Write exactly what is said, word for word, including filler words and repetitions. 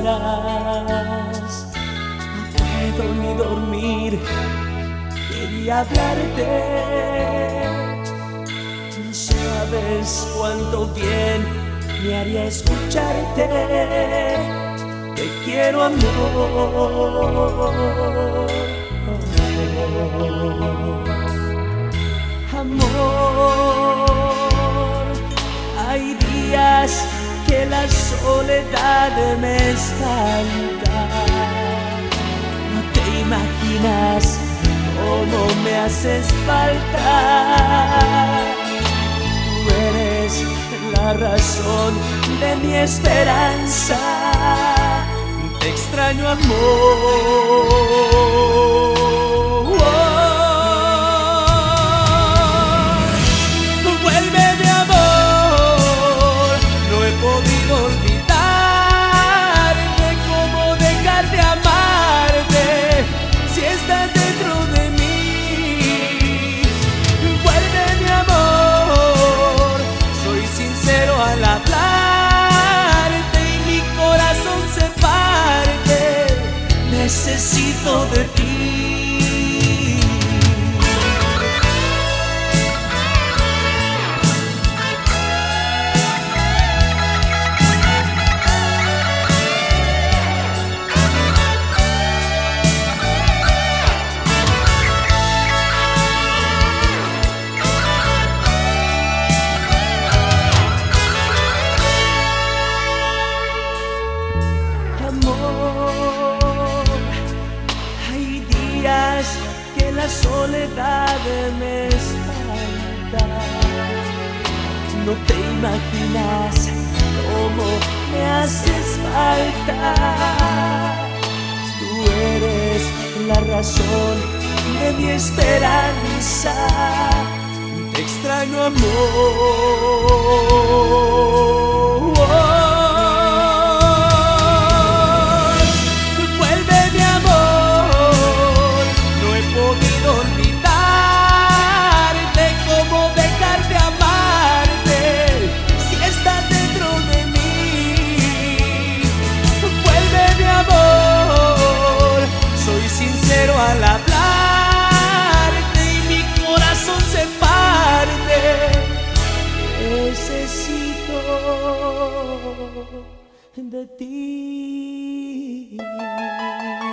horas. No puedo ni dormir, quería hablarte. No sabes cuánto bien me haría escucharte. Te quiero, amor. Amor, hay días que la soledad me espanta. No te imaginas cómo me haces falta. Tú eres la razón de mi esperanza. Te extraño, amor. Necesito de ti. Amor, que la soledad me espanta. No te imaginas cómo me haces falta. Tú eres la razón de mi esperanza. Te extraño, amor. Al hablarte y mi corazón se parte, necesito de ti.